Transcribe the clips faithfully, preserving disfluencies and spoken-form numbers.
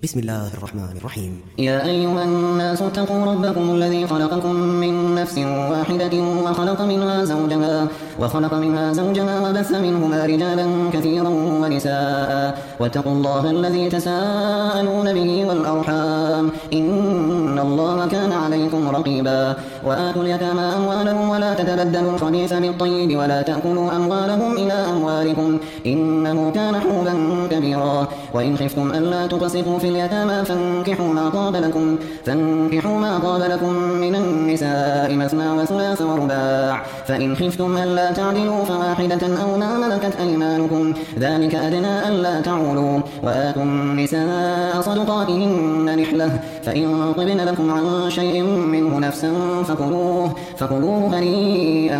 بسم الله الرحمن الرحيم. يا أيها الناس اتقوا ربكم الذي خلقكم من نفس واحدة وخلق منها زوجها وخلق منها زوجها وبث منهما رجالا كثيرا ونساء واتقوا الله الذي تساءلون به والأرحام إن الله كان عليكم رقيبا. وآتوا اليتامى أموالهم ولا تتبدلوا الخبيث بالطيب ولا تأكلوا أموالهم إلى أموالكم إنه كان حوبا كبيرا. وإن خفتم ألا تقسطوا في اليتامى فانكحوا ما طاب لكم فانكحوا ما طاب لكم من النساء مثنى وثلاث ورباع فإن خفتم ألا تعدلوا فواحدة أو ما ملكت أيمانكم ذلك أدنى ألا تعولوا. وآتوا النساء صدقاتهن نحلة فإن طبن لكم عن شيء منه نفسا فكلوه فكلوه هنيئا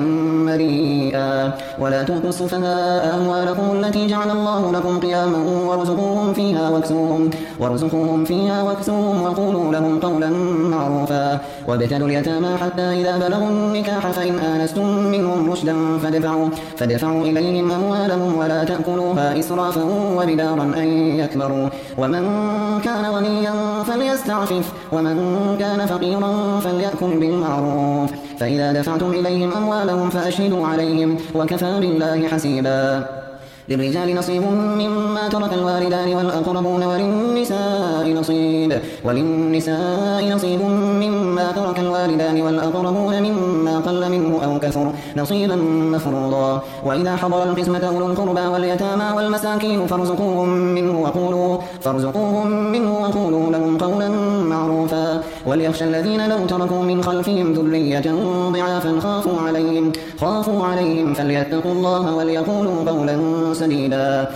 مريئا. ولا تؤتوا السفهاء أموالكم التي جعل الله لكم قياما وارزقوهم فيها واكسوهم وارزقوهم فيها واكسوهم وقولوا لهم قولا معروفا. وابتلوا اليتامى حتى إذا بلغوا النكاح فإن آنستم منهم رشدا فادفعوا فادفعوا إليهم أموالهم ولا تأكلوها إسرافا وبدارا أن يكبروا. ومن كان غنيا فليستعفف ومن كان فقيرا فليأكل بالمعروف. فإذا دفعتم إليهم أموالهم فأشهدوا عليهم وكفى بالله حسيبا. للرجال نصيب مما ترك الوالدان والأقربون وللنساء نصيب وللنساء نصيب مما ترك الوالدان والأقربون مما قل منه أو كثر نصيبا مفروضا. وإذا حضر القسمة أولو القربى واليتامى والمساكين فارزقوهم منه وقولوا فارزقوهم منه وقولوا لهم قولا معروفا. وليخشى الذين لو تركوا من خلفهم ذرية ضعافا خافوا عليهم خافوا عليهم فليتقوا الله وليقولوا قولا سديدا.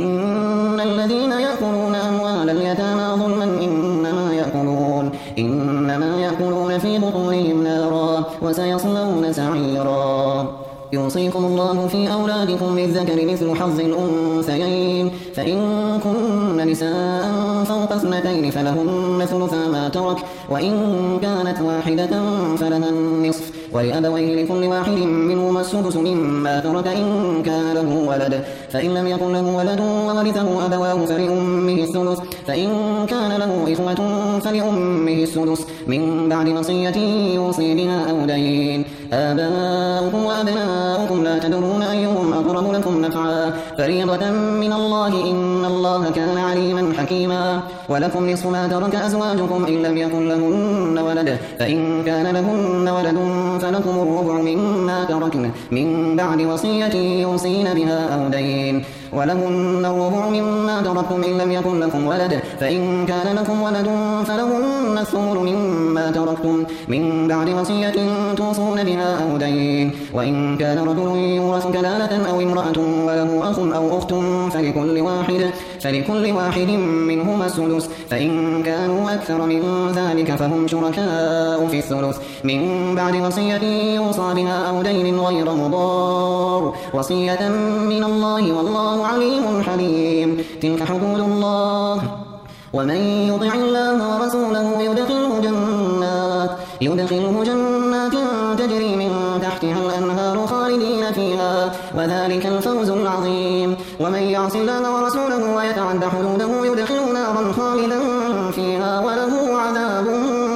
إن الذين يأكلون أموال اليتامى ظلما إنما يأكلون إنما يأكلون في بطونهم نارا وسيصلون سعيرا. يوصيكم الله في أولادكم للذكر مثل حظ الأنثيين فإن كن نساء فوق اثنتين فلهن ثلثا ما ترك وإن كانت واحدة فلها النصف ولأبويه لكل واحد منهما السدس مما ترك إن كان له ولد فإن لم يكن له ولد وورثه أبواه فلأمه الثلث فإن كان له إخوة فلأمه السدس من بعد وصية يوصي بها أو دين. آباؤكم وأبناؤكم لا تدرون أيهم أقرب لكم نفعا فريضة من الله إن الله كان عليما حكيما. ولكم نصف ما ترك أزواجكم إن لم يكن لهن ولد فإن كان لهن ولد فلكم الربع مما تركن من بعد وصية يوصين بها أو دين. ولهن الربع مما تركتم إن لم يكن لكم ولد فإن كان لكم ولد فلهن الثمن مما تركتم من بعد وصية توصون بها أو دين. وإن كان رجل يورث كلالة أو امرأة وله أخ أو أخت فلكل واحد فلكل واحد منهما السدس فإن كانوا أكثر من ذلك فهم شركاء في الثلث من بعد وصية يوصى بها أو دين غير مضار وصية من الله والله عليم حليم. تلك حدود الله ومن يطع الله ورسوله يدخله جنات يدخله جنات تجري من تحتها الأنهار خالدين فيها وذلك الفوز العظيم. ومن يعص الله ورسوله ويتعد حدوده يدخله نارا خالدا فيها وله عذاب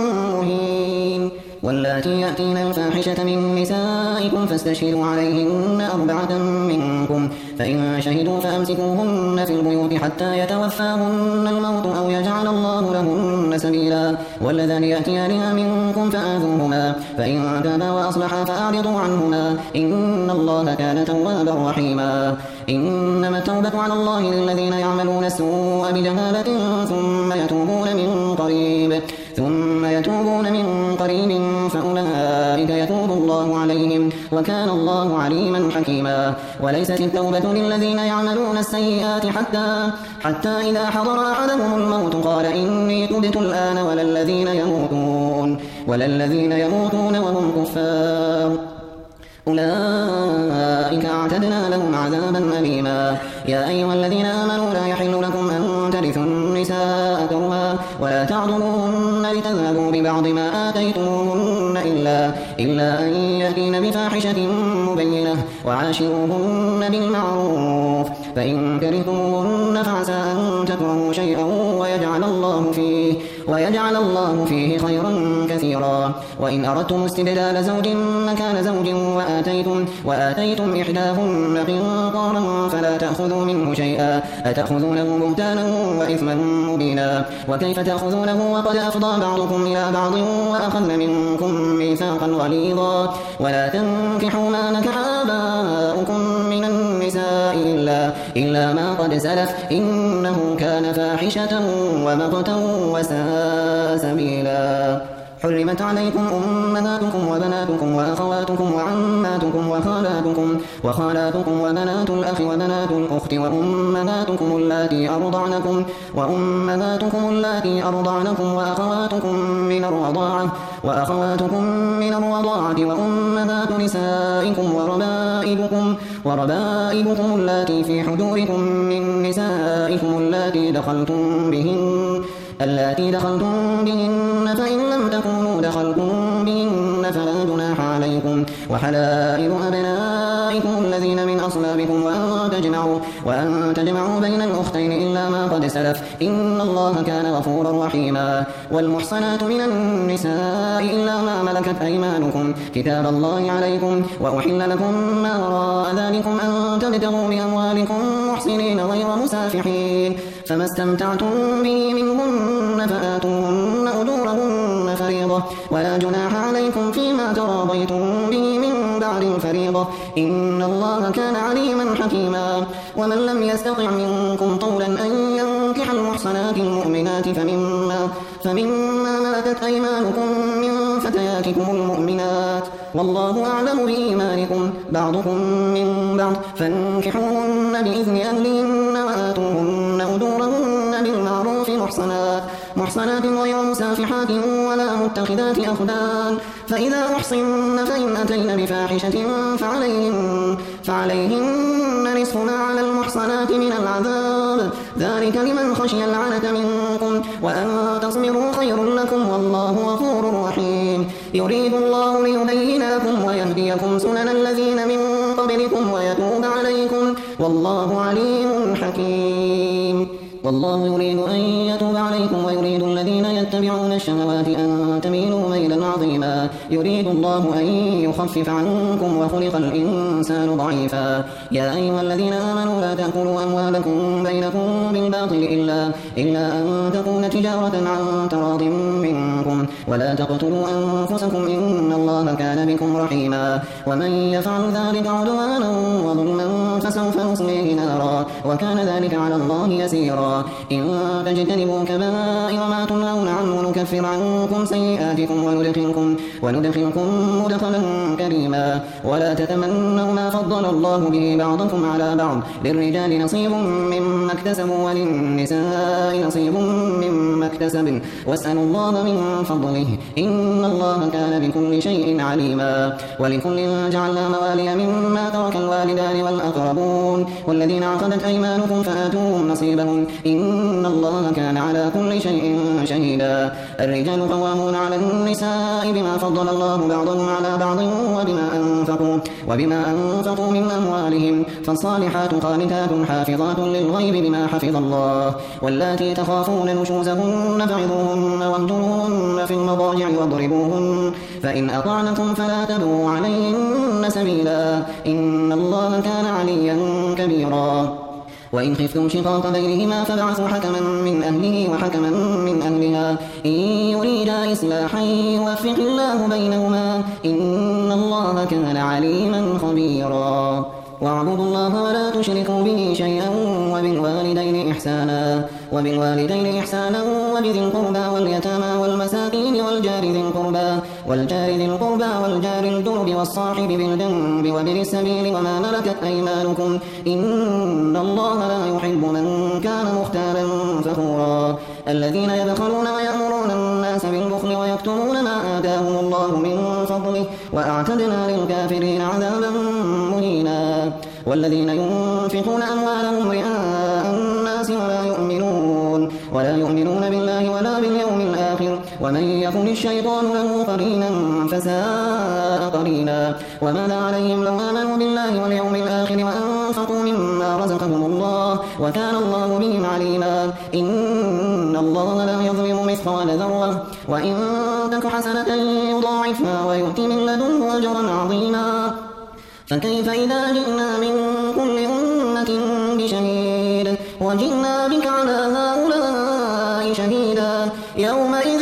مهين. واللاتي يأتين الفاحشة من نسائكم فاستشهدوا عليهن أربعة منكم فإن شهدوا فأمسكوهن في البيوت حتى يتوفاهن الموت أو يجعل الله لهن سبيلا. واللذان يأتيانها منكم فآذوهما فإن تابا وأصلحا فأعرضوا عنهما إن الله كان توابا رحيما. إنما التوبة على الله للذين يعملون السوء بجهالة ثم يتوبون من قريب ثم يتوبون من قريب فأولئك يتوب الله عليهم وكان الله عليما حكيما. وليست التوبة للذين يعملون السيئات حتى حتى إذا حضر أحدهم الموت قال إني تبت الآن ولا الذين يموتون ولا الذين يموتون وهم كفار أولئك أعتدنا لهم عذابا أليما. يا أيها الذين آمنوا لا يحل لكم أن ترثوا النساء كرها ولا تعضلوهن لتذهبوا ببعض ما آتيتموهن إلا, إلا أن يأتين بفاحشة مبينة وعاشروهن بالمعروف فإن كرهتموهن فعسى أن تكرهوا شيئا ويجعل الله الله فيه ويجعل الله فيه خيرا كثيرا. وإن أردتم استبدال زوج مكان زوج وآتيتم, وآتيتم إحداهن قنطارا فلا تأخذوا منه شيئا أتأخذونه بهتانا وإثما مبينا. وكيف تأخذونه وقد أفضى بعضكم إلى بعض وأخذن منكم ميثاقا غليظا. ولا تنكحوا ما نكح آباؤكم من النساء إلا, إلا ما قد سلف إنه كان فاحشة ومقتا وساء سبيلا. حرمت عليكم أمهاتكم وبناتكم وأخواتكم وعماتكم وخالاتكم وخالاتكم وبنات الأخ وبنات الأخت وأمهاتكم اللاتي أرضعنكم وأمهاتكم اللاتي أرضعنكم وأخواتكم من الرضاعة وأخواتكم من الرضاعة وأمهات نسائكم وربائبكم وربائبكم اللاتي في حجوركم من نسائكم اللاتي دخلتم بهن اللاتي دخلتم بهن فإن لم تكونوا دخلتم بهن فلا جناح عليكم. وحلائل أبنائكم الذين من أصلابكم وأن تجمعوا, وأن تجمعوا بين الأختين إلا ما قد سلف إن الله كان غفورا رحيما. والمحصنات من النساء إلا ما ملكت أيمانكم كتاب الله عليكم. وأحل لكم ما وراء ذلكم أن تبتغوا بأموالكم محسنين غير مسافحين فما استمتعتم به منهن فآتوهن أجورهن فريضة ولا جناح عليكم فيما تراضيتم به من بعد الفريضة إن الله كان عليما حكيما. ومن لم يستطع منكم طولا أن ينكح المحصنات المؤمنات فمما, فمما ملكت أيمانكم من فتياتكم المؤمنات والله أعلم بإيمانكم بعضكم من بعض فانكحوهن بإذن أهلهن وآتوهن أجورهن بالمعروف محصنات محصنات غير مسافحات ولا متخذات أخدان. فإذا أحصن فإن أتين بفاحشة فعليهن, فعليهن نصف ما على المحصنات من العذاب ذلك لمن خشي العنة منكم وأن تصبروا خير لكم والله غفور رحيم. يريد الله ليبين لكم ويهديكم سنن الذين من قبلكم ويتوب عليكم والله عليم حكيم. والله يريد أن يتوب عليكم ويريد الذين يتبعون الشهوات أن تميلوا ميلا عظيما. يريد الله أن يخفف عنكم وخلق الإنسان ضعيفا. يا أيها الذين آمنوا لا تأكلوا أموالكم بينكم بالباطل إلا, إلا أن تكون تجارة عن تراض منكم ولا تقتلوا أنفسكم إن الله كان بكم رحيما. ومن يفعل ذلك عدوانا وظلما فسوف نصليه نارا وكان ذلك على الله يسيرا. إن تجتنبوا كبائر ما تنهون عنه نكفر عنكم سيئاتكم وندخلكم, وندخلكم مدخلا كريما. ولا تتمنوا ما فضل الله به بعضكم على بعض للرجال نصيب مما اكتسبوا وللنساء نصيب مما اكتسبن واسألوا الله من فضله إن الله كان بكل شيء عليما. ولكل جعلنا موالي مما ترك الوالدان والأقربون والذين عقدت أيمانكم فآتوهم نصيبهم إن الله كان على كل شيء شهيدا. الرجال قوامون على النساء بما فضل الله بعضهم على بعض وبما أنفقوا, وبما أنفقوا من أموالهم فالصالحات قانتات حافظات للغيب بما حفظ الله. واللاتي تخافون نشوزهن فعظوهن واهجروهن في المضاجع واضربوهن فإن أطعنكم فلا تبغوا عليهن سبيلا إن الله كان عليا كبيرا. وإن خفتم شقاق بينهما فابعثوا حكما من أهله وحكما من أهلها إن يريدا إصلاحا يوفق الله بينهما إن الله كان عليما خبيرا. واعبدوا الله ولا تشركوا به شيئا وبالوالدين إحسانا وبالوالدين إحسانا وبذي القربى واليتامى والمساكين والجار ذي القربى والجار ذي القربى والجار الجنب والصاحب بالجنب وابن السبيل وما ملكت أيمانكم إن الله لا يحب من كان مختالا فخورا. الذين يبخلون ويأمرون الناس بالبخل ويكتمون ما آتاهم الله من فضله وأعتدنا للكافرين عذابا مهينا. والذين ينفقون أموالهم رئاء الناس ولا يؤمنون ولا يؤمنون بالله ولا باليوم الآخر ومن يكن الشيطان له قرينا فساء قرينا. وماذا عليهم لو آمنوا بالله واليوم الآخر وأنفقوا مما رزقهم الله وكان الله بهم عليما. إن الله لا يظلم مثقال ذرة وإن تك حسنة يضاعفها ويؤتي من لدنه أجرا عظيما فكيف إذا جئنا من كل أمة بشهيد وجئنا بك على هؤلاء شهيدا يومئذ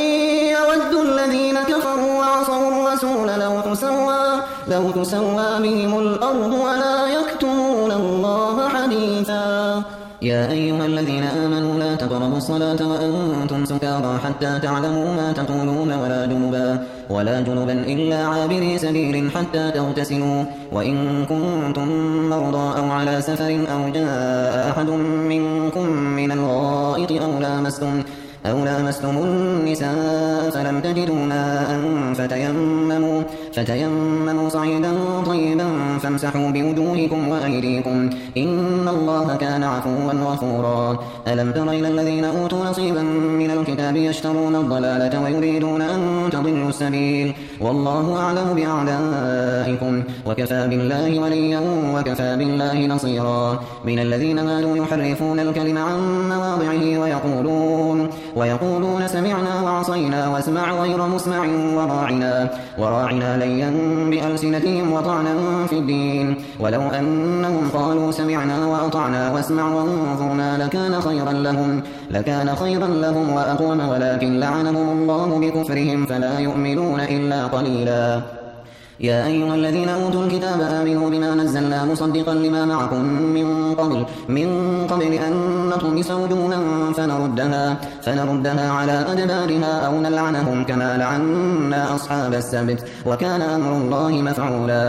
يود الذين كفروا وعصوا الرسول لو تسوى, لو تسوى بهم الأرض ولا يكتمون الله حديثا يا أيها الذين آمنوا لا تقربوا الصلاة وأنتم سكارى حتى تعلموا ما تقولون ولا جنبا, ولا جنبا إلا عابري سبيل حتى تغتسلوا وإن كنتم مرضى أو على سفر أو جاء أحد منكم من الغائط أو لامستم أو لامستم النساء فلم تجدوا ماء فتيمموا, فتيمموا صعيدا طيبا فامسحوا بوجوهكم وأيديكم إن الله كان عفوا غفورا ألم تر إلى الذين أوتوا نصيبا من الكتاب يشترون الضلالة ويريدون أن تضلوا السبيل والله أعلم بأعدائكم وكفى بالله وليا وكفى بالله نصيرا من الذين هادوا يحرفون الكلم عن مواضعه ويقولون ويقولون سمعنا وعصينا واسمع غير مسمع وراعنا, وراعنا ليا بألسنتهم وطعنا في الدين ولو أنهم قالوا سمعنا وأطعنا واسمع وانظرنا لكان خيرا لهم, لكان خيرا لهم وأقوم ولكن لعنهم الله بكفرهم فلا يؤمنون إلا قليلا يا أيها الذين أوتوا الكتاب آمنوا بما نزلنا مصدقا لما معكم من قبل من قبل أن نطمس وجوها فنردها, فنردها على أدبارها أو نلعنهم كما لعنا أصحاب السبت وكان أمر الله مفعولا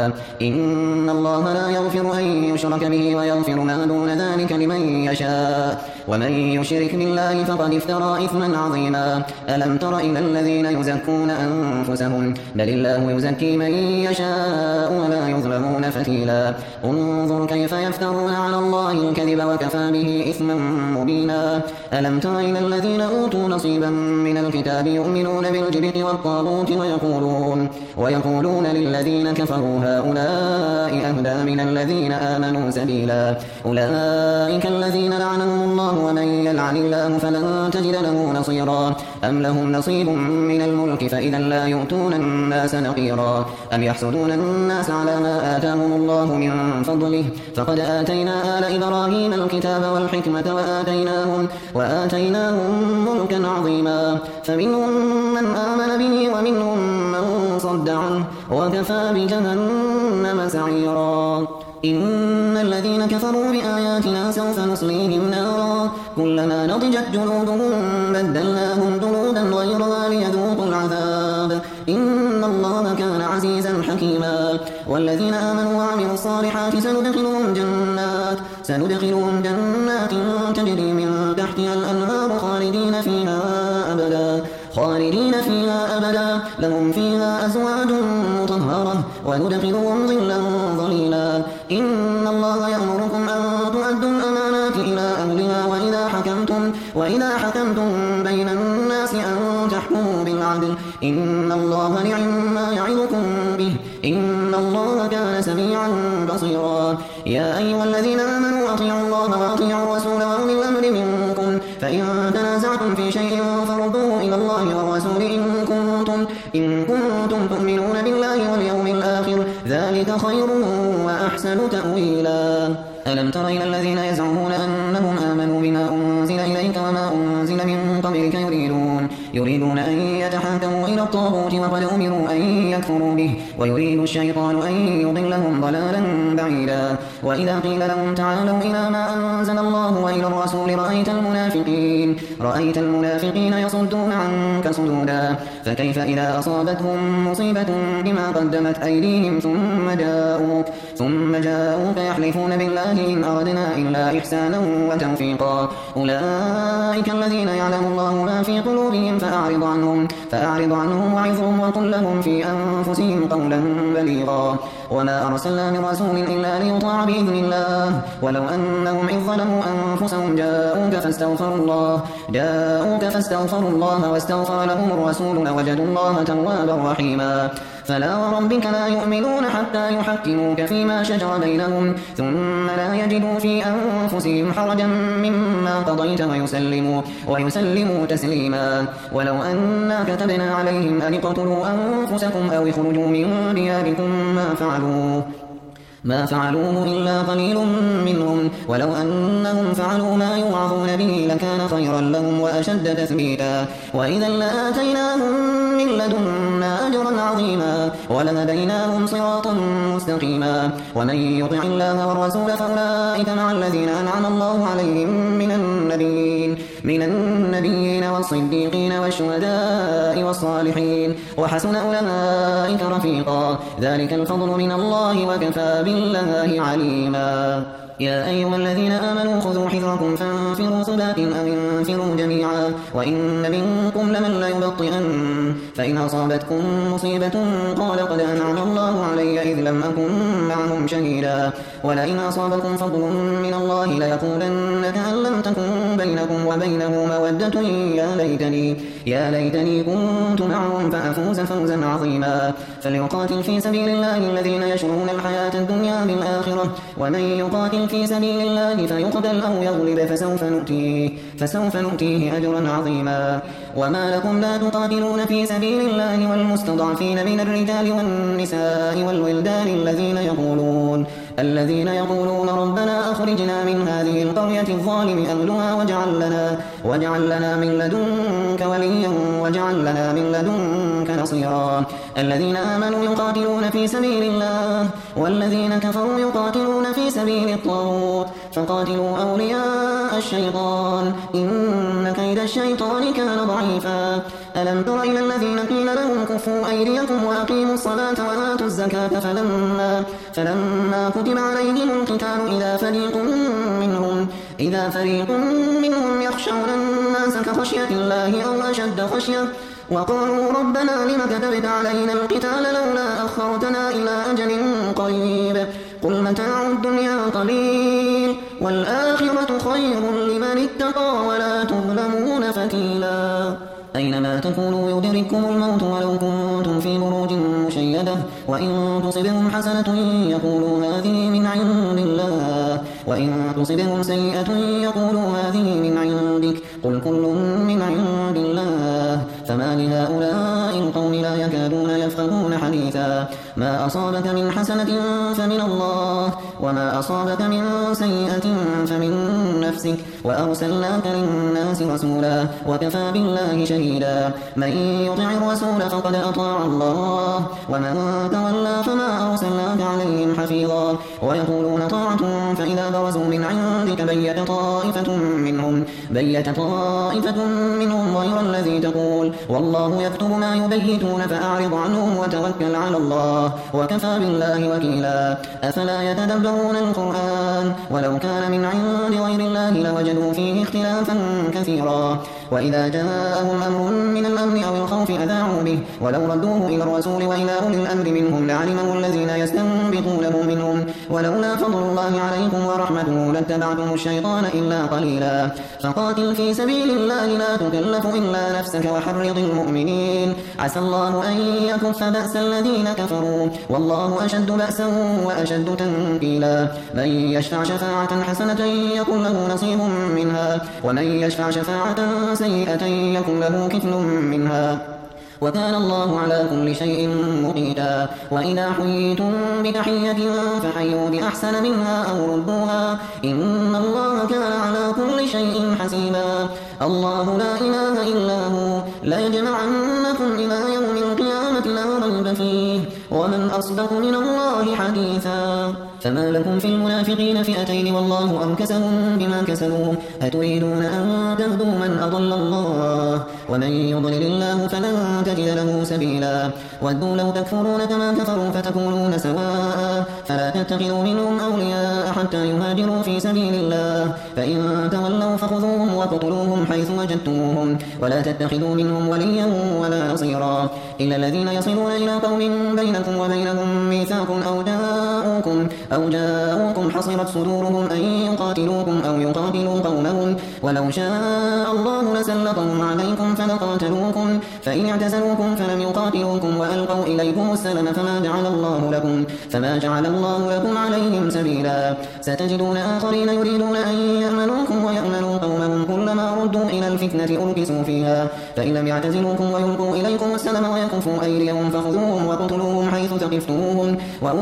إن الله لا يغفر أن يشرك به ويغفر ما دون ذلك لمن يشاء ومن يشرك بالله فقد افترى إثما عظيما ألم تر إلى الذين يزكون أنفسهم بل الله يزكي من يشاء ولا يظلمون فتيلا انظر كيف يفترون على الله الكذب وكفى به إثما مبينا ألم تر إلى الذين أوتوا نصيبا من الكتاب يؤمنون بالجبت والطاغوت ويقولون, ويقولون للذين كفروا هؤلاء أهدى من الذين آمنوا سبيلا أولئك الذين لعنهم الله ومن يلعن الله فلن تجد له نصيرا أم لهم نصيب من الملك فإذا لا يؤتون الناس نقيرا أم يحسدون الناس على ما آتاهم الله من فضله فقد آتينا آل إبراهيم الكتاب والحكمة وآتيناهم, وآتيناهم ملكا عظيما فمنهم من آمن به ومنهم من صد عنه وكفى بجهنم سعيرا إن الذين كفروا بآياتنا سوف نصليهم نارا كلما نضجت جلودهم بدلناهم جلودا غيرها ليذوقوا العذاب إن الله كان عزيزا حكيما والذين آمنوا وعملوا الصالحات سندخلهم جنات, سندخلهم جنات تجري من تحتها الأنهار خالدين فيها أبدا خالدين فيها أبدا لهم فيها أزواج مطهرة وندخلهم ظلا ظليلا إن الله يأمركم أن تؤدوا الأمانات إلى أهلها وإذا حكمتم, وإذا حكمتم بين الناس أن تحكموا بالعدل إن الله نعم ما يعظكم به إن الله كان سميعا بصيرا يا أيها الذين آمنوا أطيعوا الله وأطيعوا الرسول وأولي الأمر منكم فإن تنازعتم في شيء فردوه إلى الله والرسول إن كنتم, إن كنتم تؤمنون بالله واليوم الآخر ذلك خير وأحسن تأويلا ألم تر إلى الذين يزعمون أنهم آمنوا بما أنزل إليك وما أنزل من قبلك يريدون, يريدون أن يتحاكموا إلى الطاغوت وقد أمروا أن يكفروا به ويريد الشيطان أن يضلهم ضلالا بعيدا وإذا قيل لهم تعالوا إلى ما أنزل الله وإلى الرسول رأيت المنافقين, رأيت المنافقين يصدون عنك صدودا فكيف إذا أصابتهم مصيبة بما قدمت أيديهم ثم جاءوك, ثم جاءوك يحلفون بالله إن أردنا إلا إحسانا وتوفيقا أولئك الذين يعلم الله ما في قلوبهم فأعرض عنهم, فأعرض عنهم وعظهم وقل لهم في أنفسهم قولا بليغا وما أرسلنا من رسول إلا ليطاع بإذن الله ولو أنهم إذ ظلموا أنفسهم جاءوك فاستغفروا الله جاءوك فاستغفروا الله واستغفر لهم الرسول لوجدوا الله توابا رحيما فلا وربك لا يؤمنون حتى يحكموك فيما شجر بينهم ثم لا يجدوا في أنفسهم حرجا مما قضيت ويسلموا, ويسلموا تسليما ولو أنا كتبنا عليهم أن اقتلوا أنفسكم أو اخرجوا من دياركم ما فعلوه ما فعلوه إلا قليل منهم ولو أنهم فعلوا ما يوعظون به لكان خيرا لهم وأشد تثبيتا وإذا لآتيناهم من لدنا أجرا عظيما ولهديناهم صراطا مستقيما ومن يطع الله والرسول فأولئك مع الذين أنعم الله عليهم من النبيين من النبيين والصديقين والشهداء والصالحين وحسن أولئك رفيقا ذلك الفضل من الله وكفى بالله عليما يا أيها الذين آمنوا خذوا حذركم فانفروا ثبات أو انفروا جميعا وإن منكم لمن ليبطئن فإن أصابتكم مصيبة قال قد أنعم الله علي إذ لم أكن معهم شهيدا ولئن أصابكم فضل من الله ليقولن كأن لم تكن بينكم وبينه مودة يا ليتني يا ليتني كنت معهم فأفوز فوزا عظيما فليقاتل في سبيل الله الذين يشرون الحياة الدنيا بالآخرة ومن يقاتل في سبيل الله فيقتل أو يغلب فسوف نؤتيه, فسوف نؤتيه أجرا عظيما وما لكم لا تقاتلون في سبيل الله والمستضعفين من الرجال والنساء والولدان الذين يقولون الذين يقولون ربنا أخرجنا من هذه القرية الظالم أهلها واجعل لنا, واجعل لنا من لدنك وليا واجعل لنا من لدنك نصيرا الذين آمنوا يقاتلون في سبيل الله والذين كفروا يقاتلون في سبيل الطاغوت فقاتلوا أولياء الشيطان إن كيد الشيطان كان ضعيفا ألم تر إلى الذين قيل لهم كفوا أيديكم وأقيموا الصلاة وآتوا الزكاة فلما, فلما كتب عليهم القتال إذا فريق منهم إذا فريق منهم يخشون الناس كخشية الله أو أشد خشية وقالوا ربنا لم كتبت علينا القتال لولا أخرتنا إلى أجل قريب قل متاع الدنيا قليل والآخرة خير لمن اتقى ولا تظلمون فتيلا أينما تكونوا يدرككم الموت ولو كنتم في بروج مشيدة وإن تصبهم حسنة يقولوا هذه من عند الله وإن تصبهم سيئة يقولوا هذه من عندك قل كل من عند الله فما لهؤلاء القوم لا يكادون يفقهون حديثا ما أصابك من حسنة فمن الله وما أصابك من سيئة فمن نفسك وأرسلناك للناس رسولا وكفى بالله شهيدا من يطع الرسول فقد أطاع الله ومن تولى فما أرسلناك عليهم حفيظا ويقولون طاعة فإذا برزوا من عندك بيت طائفة منهم بيت طائفة منهم غير الذي تقول والله يكتب ما يبيتون فأعرض عنهم وتوكل على الله وكفى بالله وكيلا أفلا يتدبرون القرآن ولو كان من عند غير الله لوجدوا فيه اختلافا كثيرا وإذا جاءهم أمر من الأمن أو الخوف أذاعوا به ولو ردوه إلى الرسول وإلى أولي الأمر منهم لعلمه الذين يستنبطونه منهم ولولا فضل الله عليكم ورحمته لاتبعتم الشيطان إلا قليلا فقاتل في سبيل الله لا تكلف إلا نفسك وحرض المؤمنين عسى الله أن يكف بأس الذين كفروا والله أشد بأسا وأشد تنكيلا من يشفع شفاعة حسنة يكن له نصيب منها ومن يشفع شفاعة سيئة يكن له كفل منها وكان الله على كل شيء مقيتا وإذا حييتم بتحية فحيوا بأحسن منها أو ردوها إن الله كان على كل شيء حسيبا الله لا إله إلا هو ليجمعنكم إلى يوم القيامة لا ريب فيه ومن أصدق من الله حديثا فما لكم في المنافقين فئتين والله أركسهم بما كسبوا أتريدون أن تهدوا من أضل الله ومن يضلل الله فلن تجد له سبيلا ودوا لو تكفرون كما كفروا فتكونون سواء فلا تتخذوا منهم أولياء حتى يهاجروا في سبيل الله فإن تولوا فخذوهم وقتلوهم حيث وجدتموهم ولا تتخذوا منهم وليا ولا نصيرا إلا الذين يصلون إلى قوم بينكم بينكم وبينهم ميثاق أو جاءوكم, أو جاءوكم حصرت صدورهم أن يقاتلوكم أو يقاتلوا قومهم ولو شاء الله لسلطهم عليكم فلقاتلوكم فإن اعتزلوكم فلم يقاتلوكم وألقوا إليكم السلم فما جعل الله لكم فما جعل الله لكم عليهم سبيلا. ستجدون آخرين يريدون أن يأمنوكم ويأمنوا قومهم كلما ردوا إلى الفتنة أركسوا فيها فإن لم يعتزلوكم ويلقوا إليكم السلم ويكفوا أيديهم فخذوهم وقتلوهم حيث ثقفتموهم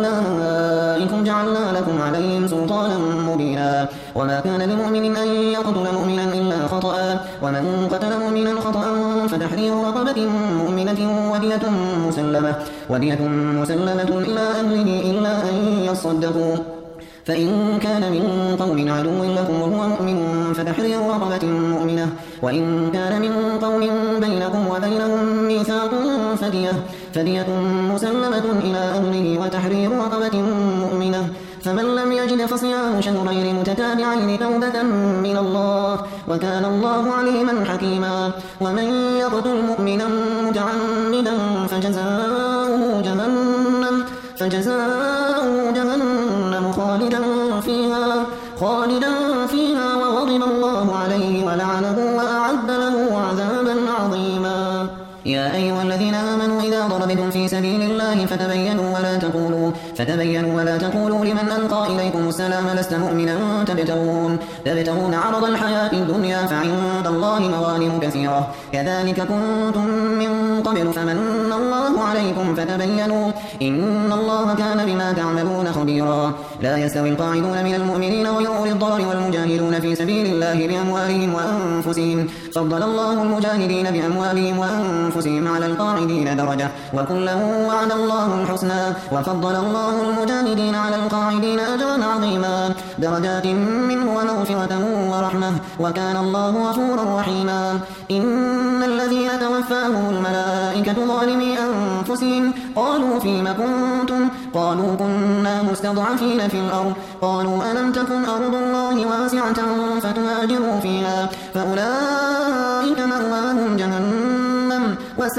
وأولئكم جعلنا لكم عليهم سلطانا مبينا. وما كان لمؤمن أن يقتل مؤمنا إلا خطأ ومن قتل مؤمنا خطأ فتحرير رقبة مؤمنة ودية مسلمة, ودية مسلمة إلى أهله إلا أن يصدقوا فإن كان من قوم عدو لكم وهو مؤمن فتحرير رقبة مؤمنة وإن كان من قوم بينكم وبينهم ميثاق فدية, فدية مسلمة إلى أهله وتحرير رقبة مؤمنة فمن لم يجد فصيام شهرين متتابعين توبة من الله وكان الله عليما حكيما. ومن يقتل مؤمنا متعمدا فجزاؤه جهنم, فجزاؤه جهنم خالدا فيها, خالدا فيها وغضب الله عليه ولعنه وأعد له عذابا عظيما. يا أيها الذين آمنوا إذا ضربتم في سبيل الله فتبينوا ولا تقولوا فتبينوا ولا تقولوا لمن ألقى إليكم السلام لست مؤمنا تبتغون تبتغون عرض الحياة الدنيا فعند الله مغانم كثيرة كذلك كنتم من قبل فمن الله عليكم فتبينوا إن الله كان بما تعملون خبيرا. لا يستوي القاعدون من المؤمنين ويؤولي الضرر والمجاهدون في سبيل الله بأموالهم وأنفسهم فضل الله المجاهدين بأموالهم وأنفسهم على القاعدين درجة وكلا وعد الله الحسنى وفضل الله المجاهدين على القاعدين أجرا عظيما درجات منه ومغفرة ورحمة وكان الله غفورا رحيما. إن الذين توفاهم الملائكة ظالمي أنفسهم قالوا فيم كنتم قالوا كنا مستضعفين في الأرض قالوا ألم تكن أرض الله واسعة فتهاجروا فيها فأولئك مأواهم جهنم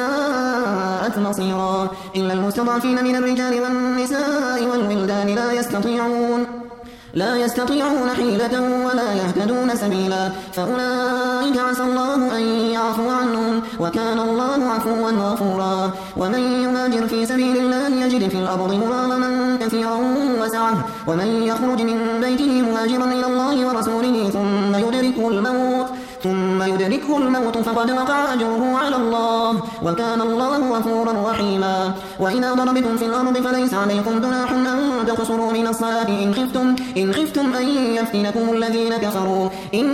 وساءت مصيرا. إلا المستضعفين من الرجال والنساء والولدان لا يستطيعون لا يستطيعون حيلة ولا يهتدون سبيلا فأولئك عسى الله أن يعفو عنهم وكان الله عفوا غفورا. ومن يهاجر في سبيل الله يجد في الأرض مراغما كثيرا وسعة ومن يخرج من بيته مهاجرا إلى الله ورسوله ثم يدركه الموت ثم يدركه الموت فقد وقع أجره على الله وكان الله غفورا رحيما. وإذا ضربتم في الأرض فليس عليكم جناح أن تقصروا من الصلاة إن خفتم إن خفتم أن يفتنكم الذين كفروا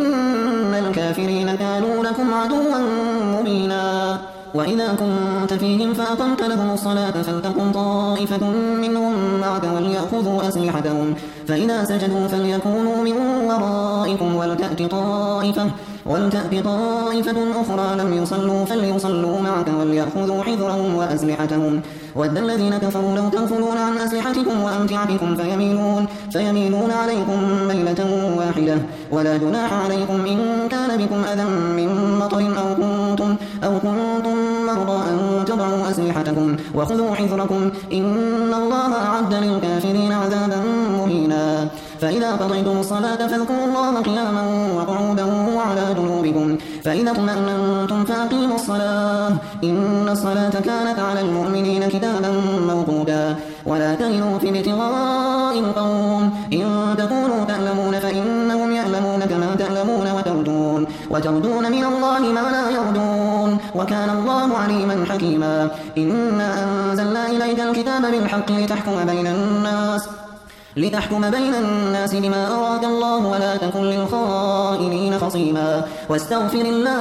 إن الكافرين كانوا لكم عدوا مبينا. وإذا كنت فيهم فأقمت لهم الصلاة فلتقم طائفة منهم معك وليأخذوا أسلحتهم فإذا سجدوا فليكونوا من ورائكم ولتأت طائفة ولتأت طائفة أخرى لم يصلوا فليصلوا معك وليأخذوا حذرهم وأسلحتهم ود الذين كفروا لو تغفلون عن أسلحتكم وأمتعتكم فيميلون, فيميلون عليكم ميلة واحدة ولا جناح عليكم إن كان بكم أذى من مطر أو كنتم, أو كنتم مرضى أن تضعوا أسلحتكم وخذوا حذركم إن الله أعد للكافرين عذابا مهينا. فإذا قضيتم الصلاة فاذكروا الله قياما وقعودا وعلى جنوبكم فإذا اطمأننتم فأقيموا الصلاة إن الصلاة كانت على المؤمنين كتابا موقوتا. ولا تهنوا في ابتغاء القوم إن تكونوا تألمون فإنهم يألمون كما تألمون وترجون, وترجون من الله ما لا يرجون وكان الله عليما حكيما. إنا أنزلنا إليك الكتاب بالحق لتحكم بين الناس لتحكم بين الناس بما أراك الله ولا تكن للخائنين خصيما واستغفر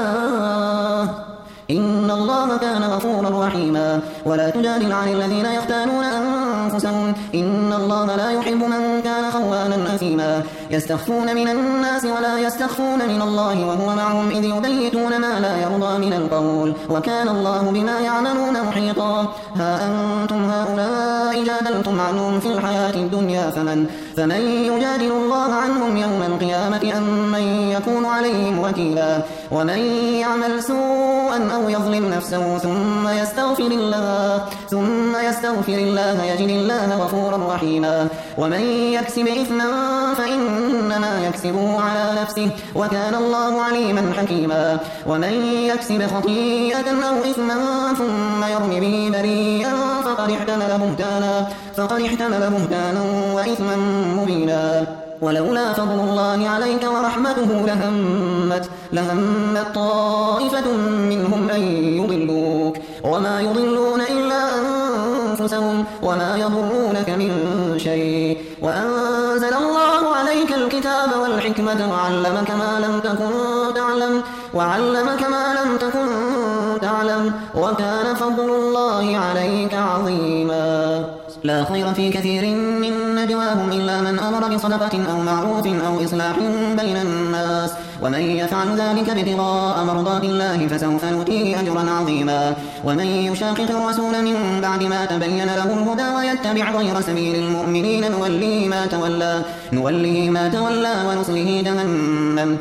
الله إن الله كان غفورا رحيما. ولا تجادل عن الذين يختانون أنفسهم إن الله لا يحب من كان خوانا أثيما. يستخفون من الناس ولا يستخفون من الله وهو معهم إذ يبيتون ما لا يرضى من القول وكان الله بما يعملون محيطا. ها أنتم هؤلاء جادلتم عنهم في الحياة الدنيا فمن, فمن يجادل الله عنهم يوم القيامة أم من يكون عليهم وكيلا. ومن يعمل سوءا أو يظلم نفسه ثم يستغفر الله ثم يستغفر الله يجد الله غفورا رحيما ومن يكسب إثما فإنما يكسبه على نفسه وكان الله عليما حكيما ومن يكسب خطيئة أو إثما ثم يرمي به بريئا فقد احتمل بهتانا فقد احتمل بهتانا وإثما مبينا ولولا فضل الله عليك ورحمته لهمت لهمت طائفة منهم أن يضلوك وما يضلون إلا أنفسهم وما يضرونك من شيء وأنزل الله عليك الكتاب والحكمة وعلمك ما لم تكن تعلم وعلمك ما لم تكن تعلم وكان فضل الله عليك عظيما لا خير في كثير من نجواهم إلا من أمر بصدقة أو معروف أو إصلاح بين الناس ومن يفعل ذلك ابتغاء مرضات الله فسوف نؤتيه أجرا عظيما ومن يشاقق الرسول من بعد ما تبين له الهدى ويتبع غير سبيل المؤمنين نوليه ما تولى نوليه ما تولى ونصله جهنم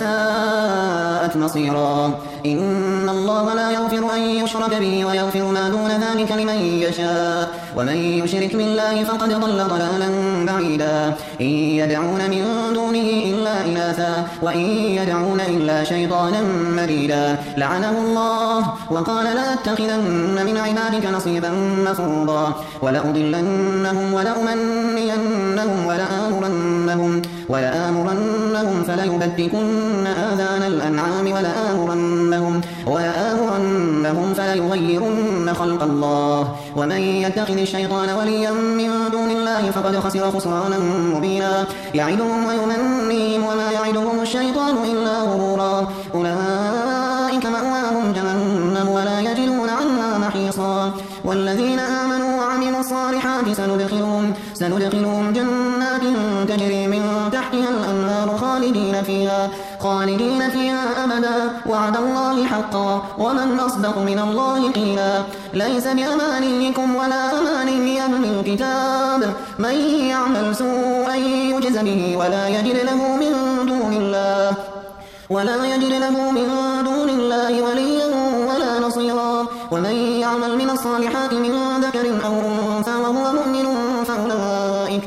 وساءت مصيرا إن الله لا يغفر أن يشرك به ويغفر ما دون ذلك لمن يشاء ومن يشرك بالله فقد ضل ضلالا بعيدا إن يدعون من دونه إلا إناثا وإن يدعون إلا شيطانا مريدا لعنه الله وقال لأتخذن من عبادك نصيبا مفروضا ولأضلنهم ولأمنينهم ولآمرنهم ولآمرنهم فليبتكن آذان الأنعام ولآمرنهم ولآمرنهم فليغيرن خلق الله ومن يتخذ الشيطان وليا من دون الله فقد خسر خسرانا مبينا يعدهم ويمنيهم وما يعدهم الشيطان إلا غرورا أولئك مأواهم جهنم ولا يجدون عنها محيصا والذين آمنوا وعملوا الصالحات سندخلهم, سندخلهم جنات تجري من تحتها الأنهار خالدين فيها خالدين فيها أبدا وعد الله حقا ومن أصدق من الله قيلا ليس بأمانيكم ولا أماني أهل الكتاب من يعمل سوءا يجز به ولا يجد له من دون الله ولا يجد له من دون الله وليا ولا نصيرا ومن يعمل من الصالحات من ذكر أو أنثى وهو مؤمن فأولئك,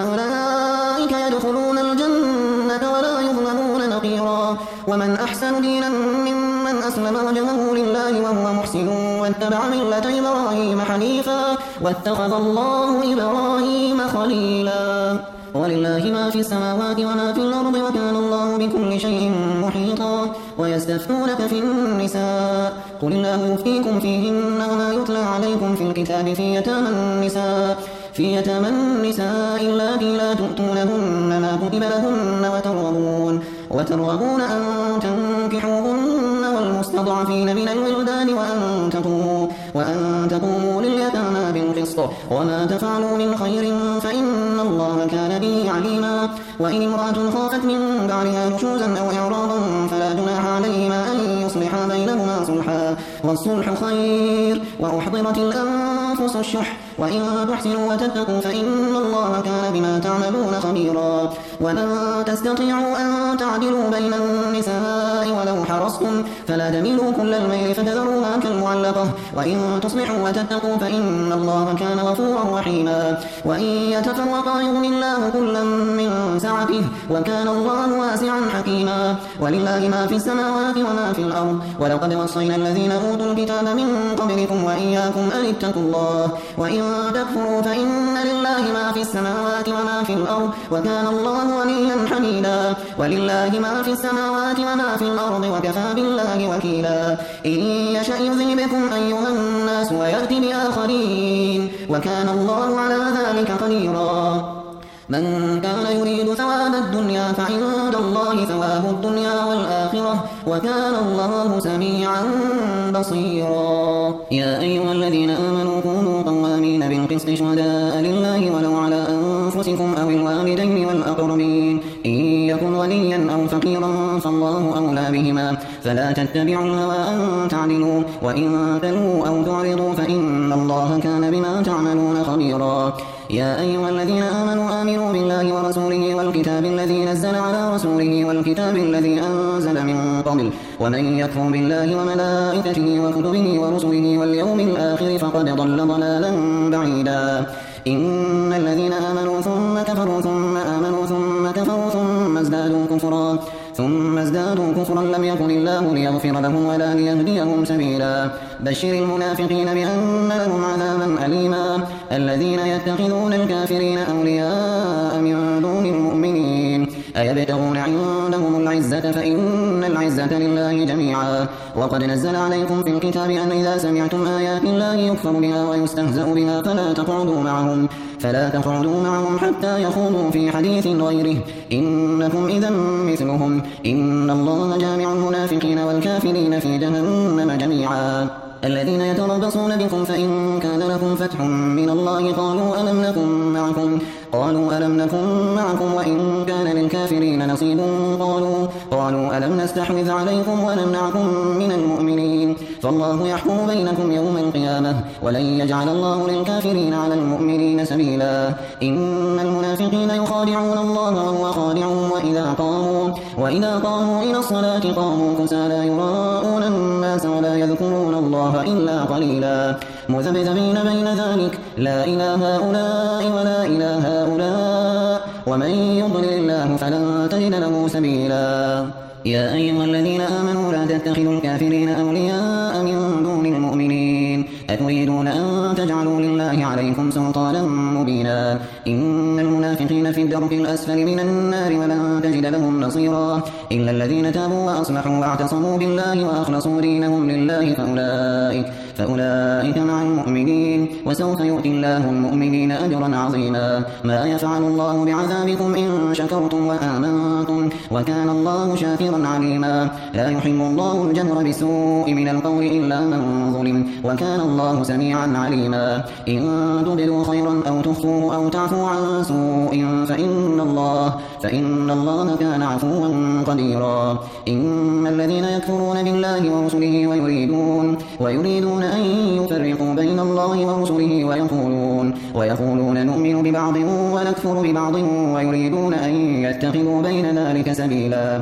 فأولئك يدخلون الجنة ولا يظلمون نقيرا ومن أحسن دينا ممن أسلم وجهه لله وهو محسن واتبع ملة إبراهيم حنيفا واتخذ الله إبراهيم خليلا ولله ما في السماوات وما في الأرض وكان الله بكل شيء محيطا ويستفتونك في النساء قل الله يفتيكم فيهن وما يتلى عليكم في الكتاب في يتامى النساء في يتامى النساء اللاتي لا تؤتونهن ما كتب لهن وترغبون وترغبون أن تنكحوهن والمستضعفين من الولدان وأن تقوموا وأن تقوموا لليتامى بالقسط وما تفعلوا من خير فإن الله كان به عليما وإن امرأة خافت من بعدها نشوزا أو إعراضا فلا جناح عليهما أن يصلحا بينهما صلحا والصلح خير وأحضرت الأنفس الشح وإن تحسنوا وتتقوا فإن الله كان بما تعملون خبيرا ولن تستطيعوا أن تعدلوا بين النساء ولو حرصتم فلا تميلوا كل الميل فتذروها كالمعلقة وإن تصلحوا وتتقوا فإن الله كان غفورا رحيما وإن يتفرقا يغني الله كلا من سعته وكان الله واسعا حكيما ولله ما في السماوات وما في الأرض ولقد وصينا الذين أوتوا الكتاب من قبلكم وإياكم أن اتقوا الله وإن تكفروا فإن لله ما في السماوات وما في الأرض وكان الله وليا حميدا ولله ما في السماوات وما في الأرض وكفى بالله وكيلا إن يشأ يذهبكم أيها الناس ويأتي بآخرين وكان الله على ذلك قديرا من كان يريد ثواب الدنيا فعند الله ثواب الدنيا والآخرة وكان الله سميعا بصيرا يا أيها الذين آمنوا كونوا قوامين بالقسط شهداء لله ولو على أنفسكم أو الوالدين والأقربين إن يكن غنيا أو فقيرا فالله أولى بهما فلا تتبعوا الهوى أن تعدلوا وإن تلووا أو تعرضوا فإن الله كان بما تعملون خبيرا يا أيها الذين آمنوا آمنوا بالله ورسوله والكتاب الذي نزل على رسوله والكتاب الذي أنزل من قبل ومن يكفر بالله وملائكته وكتبه ورسله واليوم الآخر فقد ضل ضلالا بعيدا. إن الذين آمنوا ثم كفروا ثم آمنوا ثم كفروا ثم ازدادوا كفرا ثم ازدادوا كفرا لم يكن الله ليغفر لهم ولا ليهديهم سبيلا. بشر المنافقين بأن لهم عذابا أليما. الذين يتخذون الكافرين أولياء من دون المؤمنين أيبتغون عندهم العزة فإن العزة لله جميعا. وقد نزل عليكم في الكتاب أن إذا سمعتم آيات الله يكفر بها ويستهزأ بها فلا تقعدوا معهم فلا تقعدوا معهم حتى يخوضوا في حديث غيره إنكم إذا مثلهم إن الله جامع المنافقين والكافرين في جهنم جميعا. الذين يتربصون بكم فإن كان لكم فتح من الله قالوا ألم نكن معكم قالوا ألم نكن معكم وإن كان للكافرين نصيب قالوا قالوا ألم نستحوذ عليكم ونمنعكم من المؤمنين فالله يحكم بينكم يوم القيامة ولن يجعل الله للكافرين على المؤمنين سبيلا. إن المنافقين يخادعون الله وهو خادعهم وإذا قاموا وإذا قاموا إلى الصلاة قاموا كسالى يراءون الناس ولا يذكرون الله إلا قليلا مذبذبين بين ذلك لا إلى هؤلاء ولا إلى هؤلاء ومن يضلل الله فلن تجد له سبيلا. يا أيها الذين آمنوا لا تتخذوا الكافرين أولياء من دون المؤمنين أتريدون أن تجعلوا لله عليكم سلطانا مبينا. إن المنافقين في الدرك الأسفل من النار ولن تجد لهم نصيرا إلا الذين تابوا وأصلحوا واعتصموا بالله وأخلصوا دينهم لله فأولئك فأولئك مع المؤمنين وسوف يؤتي الله المؤمنين أجرا عظيما. ما يفعل الله بعذابكم إن شكرتم وآمنتم وكان الله شاكرا عليما. لا يحب الله الجهر بسوء من القول إلا من ظلم وكان الله سميعا عليما. إن تبدوا خيرا أو تخفوه أو تعفوا عن سوء فإن الله فإن الله كان عفوا قديرا. إن الذين يكفرون بالله ورسله ويريدون ويريدون أن يفرقوا بين الله ورسله ويقولون ويقولون نؤمن ببعض ونكفر ببعض ويريدون أن يتخذوا بين ذلك سبيلا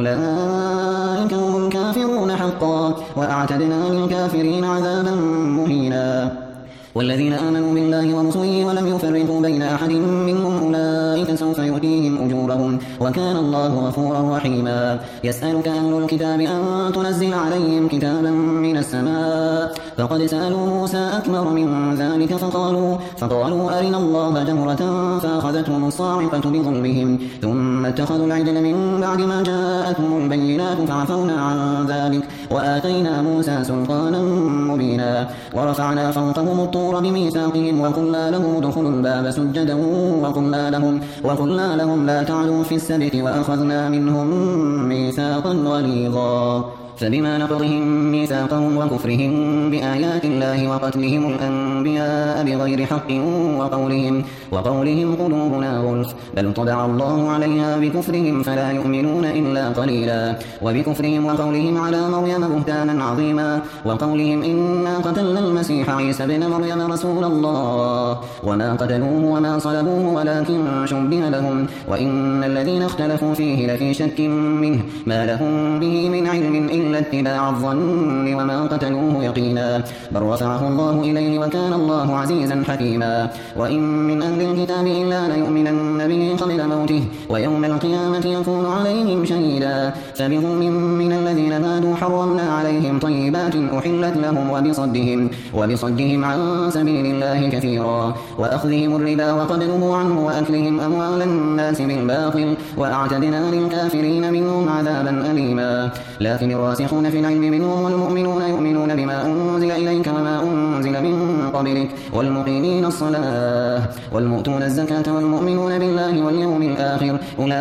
أولئك هم الكافرون حقا وأعتدنا للكافرين عذابا مهينا. والذين آمنوا بالله ورسله ولم يفرقوا بين أحد منهم أولئك سوف يؤتيهم أجورهم وكان الله غفورا رحيما. يسألك أهل الكتاب أن تنزل عليهم كتابا من السماء فقد سألوا موسى أكبر من ذلك فقالوا فقالوا أرنا الله جهرة فأخذتهم الصاعقة بظلمهم ثم اتخذوا العجل من بعد ما جاءتهم البينات فعفونا عن ذلك وآتينا موسى سلطانا مبينا. ورفعنا فوقهم الطور بميثاقهم وقلنا لهم ادخلوا الباب سجدا وقلنا لهم, وقلنا لهم لا تعلوا في السبت وأخذنا منهم ميثاقا غليظا. فبما نقضهم ميثاقهم وكفرهم بآيات الله وقتلهم الأنبياء بغير حق وقولهم, وقولهم قلوبنا غلف بل طبع الله عليها بكفرهم فلا يؤمنون إلا قليلا. وبكفرهم وقولهم على مريم بهتانا عظيما وقولهم إنا قتلنا المسيح عيسى ابن مريم رسول الله وما قتلوه وما صلبوه ولكن شبه لهم وإن الذين اختلفوا فيه لفي شك منه ما لهم به من علم إلا اتباع الظن وما قتلوه يقينا بل رفعه الله إليه وكان الله عزيزا حكيما. وإن من أهل الكتاب إلا ليؤمنن به قبل موته ويوم القيامة يكون عليهم شهيدا. فبظلم من الذين هادوا حرمنا عليهم طيبات أحلت لهم وبصدهم, وبصدهم عن سبيل الله كثيرا وأخذهم الربا وقد نهوا عنه وأكلهم أموال الناس بالباطل وأعتدنا للكافرين منهم عذابا أليما. لكن الراسخون في العلم منهم والمؤمنون يؤمنون بما أنزل إليك وما أنزل من قبلك والمقيمين الصلاة والمؤتون الزكاة والمؤمنون بالله واليوم الآخر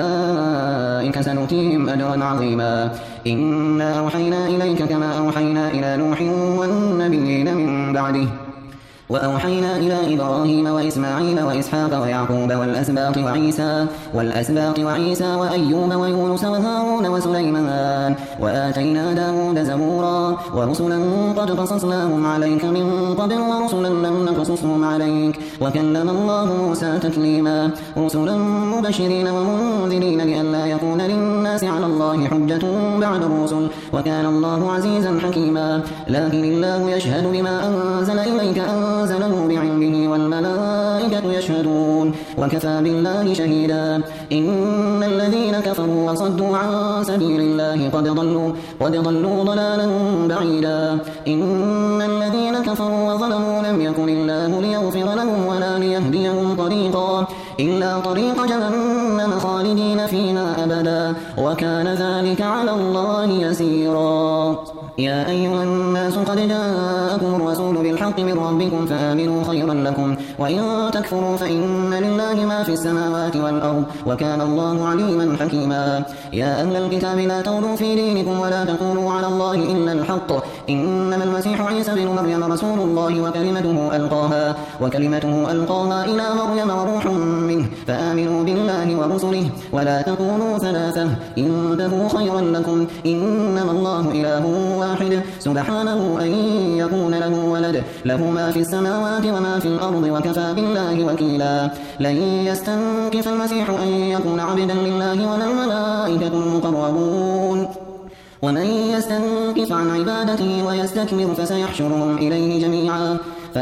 أولئك سنؤتيهم أجرا عظيما. إنا أوحينا إليك كما أوحينا إلى نوح والنبيين من بعده وأوحينا إلى إبراهيم وإسماعيل وإسحاق ويعقوب والأسباط وعيسى والأسباط وعيسى وأيوب ويونس وهارون وسليمان وآتينا داود زبورا ورسلا قد قصصناهم عليك من قبل ورسلا لم نقصصهم عليك وكلم الله موسى تكليما رسلا مبشرين ومنذرين لئلا يكون للناس على الله حجة بعد الرسل وكان الله عزيزا حكيما لكن الله يشهد بما أنزل إليك أنزله بعلمه والملائكة يشهدون وكفى بالله شهيدا إن الذين كفروا وصدوا عن سبيل الله قد ضلوا قد ضلوا ضلالا بعيدا إن الذين كفروا وظلموا لم يكن الله ليغفر لهم ولا ليهديهم طريقا إلا طريق جهنم خالدين فيها أبدا وكان ذلك على الله يسيرا يا أيها الناس قد جاءكم الرسول بالحق من ربكم فآمنوا خيرا لكم وإن تكفروا فإن لله ما في السماوات والأرض وكان الله عليما حكيما يا أهل الكتاب لا تغلوا في دينكم ولا تقولوا على الله إلا الحق إنما المسيح عيسى بن مريم رسول الله وكلمته ألقاها وكلمته ألقاها إلى مريم وروح منه فآمنوا بالله ورسله ولا تقولوا ثلاثة انتهوا خيرا لكم إنما الله إله واحد سبحانه أن يكون له ولد له ما في السماوات وما في الأرض وكفى بالله وكيلا لن يستنكف المسيح أن يكون عبدا لله ولا الملائكة المقربون ومن يستنكف عن عبادته ويستكبر فسيحشرهم إليه جميعا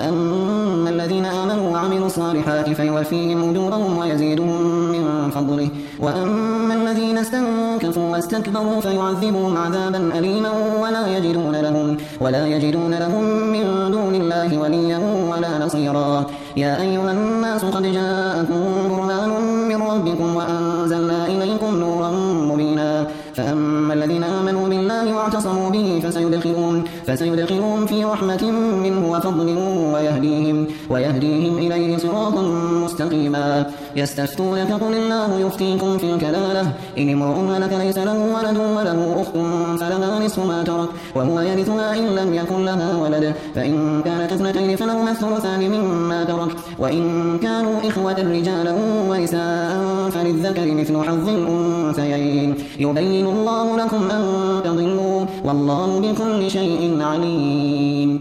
فأما الذين آمنوا وعملوا الصالحات فيوفيهم أجورهم ويزيدهم من فضله وأما الذين استنكفوا واستكبروا فيعذبهم عذابا أليما ولا يجدون لهم ولا يجدون لهم من دون الله وليا ولا نصيرا يا أيها الناس قد جاءكم برهان من ربكم وأنزلنا إليكم نورا مبينا فأما الذين آمنوا بالله واعتصموا به فسيدخلون فسيدخلون في رحمة منه وفضل ويهديهم ويهديهم إليه صراطا مستقيما يستفتونك قل الله يفتيكم في الكلالة إن امرؤ هلك ليس له ولد وله أخت فلها نصف ما ترك وهو يرثها إن لم يكن لها ولد فإن كانت اثنتين فلهما الثلثان مما ترك وإن كانوا إخوة رجالا ونساء فللذكر مثل حظ الأنثيين يبين الله لكم أن تضلوا والله بكل شيء عليم